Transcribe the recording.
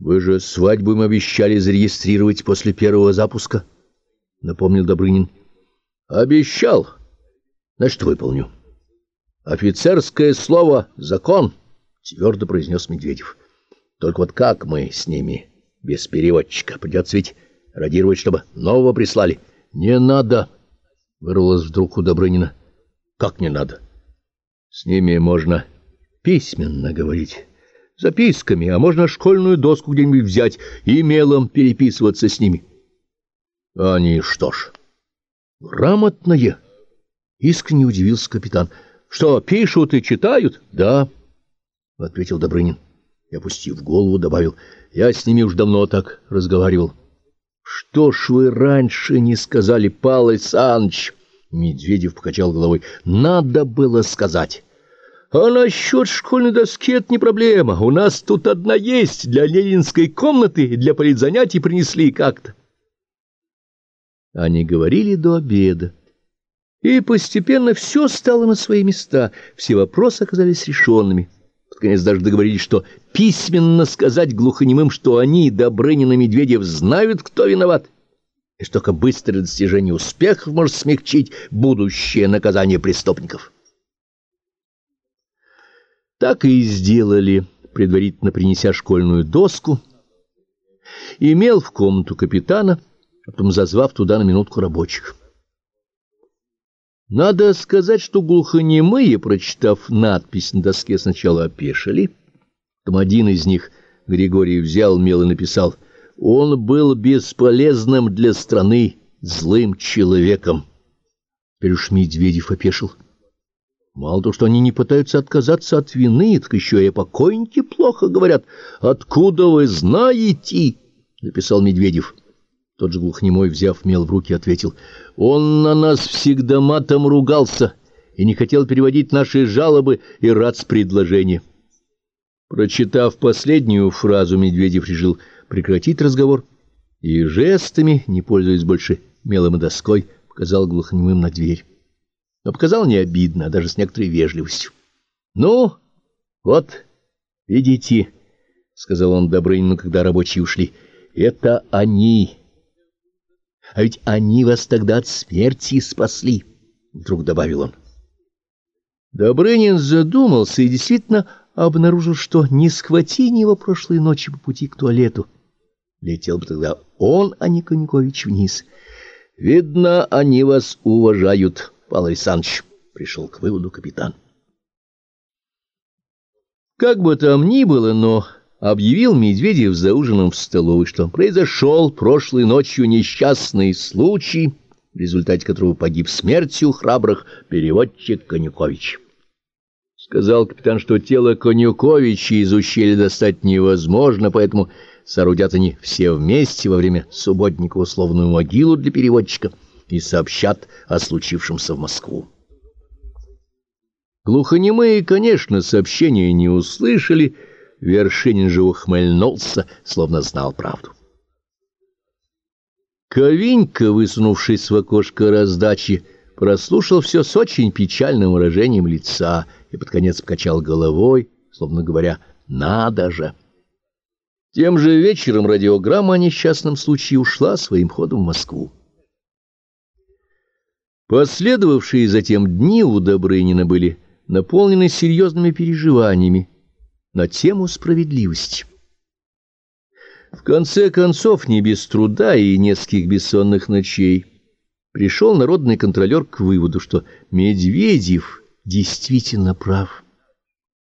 Вы же свадьбу им обещали зарегистрировать после первого запуска, — напомнил Добрынин. — Обещал. Значит, выполню. Офицерское слово — закон, — твердо произнес Медведев. Только вот как мы с ними без переводчика? Придется ведь радировать, чтобы нового прислали. — Не надо, — вырвалось вдруг у Добрынина. — Как не надо? — С ними можно письменно говорить. Записками, а можно школьную доску где-нибудь взять и мелом переписываться с ними. — Они что ж, грамотные? — искренне удивился капитан. — Что, пишут и читают? — Да, — ответил Добрынин. И, опустив голову, добавил: — Я с ними уж давно так разговаривал. — Что ж вы раньше не сказали, Павел Саныч? Медведев покачал головой. — Надо было сказать. А насчет школьной доски это не проблема. У нас тут одна есть, для ленинской комнаты, для политзанятий принесли как-то. Они говорили до обеда. И постепенно все стало на свои места, все вопросы оказались решенными. Под конец даже договорились, что письменно сказать глухонемым, что они, Добрынин и Медведев, знают, кто виноват, и что только быстрое достижение успехов может смягчить будущее наказание преступников. Так и сделали, предварительно принеся школьную доску, имел в комнату капитана, а потом зазвав туда на минутку рабочих. Надо сказать, что глухонемые, прочитав надпись на доске, сначала опешили. Потом один из них, Григорий, взял мел и написал: «Он был бесполезным для страны, злым человеком». Теперь уж Медведев опешил. Мало того, что они не пытаются отказаться от вины, так еще и о покойнике плохо говорят. «Откуда вы знаете?» — написал Медведев. Тот же глухонемой, взяв мел в руки, ответил: «Он на нас всегда матом ругался и не хотел переводить наши жалобы и рацпредложения». Прочитав последнюю фразу, Медведев решил прекратить разговор и жестами, не пользуясь больше мелом и доской, показал глухонемым на дверь. Но показал не обидно, а даже с некоторой вежливостью. — Ну, вот, видите, — сказал он Добрынину, когда рабочие ушли, — это они. А ведь они вас тогда от смерти спасли, — вдруг добавил он. Добрынин задумался и действительно обнаружил, что не схвати его прошлой ночью по пути к туалету. Летел бы тогда он, а не Конькович, вниз. — Видно, они вас уважают, Павел Александрович, — пришел к выводу капитан. Как бы там ни было, но объявил Медведев за ужином в столовой, что произошел прошлой ночью несчастный случай, в результате которого погиб смертью храбрых переводчик Конюкович. Сказал капитан, что тело Конюковича из ущелья достать невозможно, поэтому соорудят они все вместе во время субботника условную могилу для переводчика и сообщат о случившемся в Москву. Глухонемые, конечно, сообщения не услышали, Вершинин же ухмыльнулся, словно знал правду. Ковинька, высунувшись в окошко раздачи, прослушал все с очень печальным выражением лица и под конец покачал головой, словно говоря: «Надо же!». Тем же вечером радиограмма о несчастном случае ушла своим ходом в Москву. Последовавшие затем дни у Добрынина были наполнены серьезными переживаниями на тему справедливости. В конце концов, не без труда и нескольких бессонных ночей, пришел народный контролер к выводу, что Медведев действительно прав.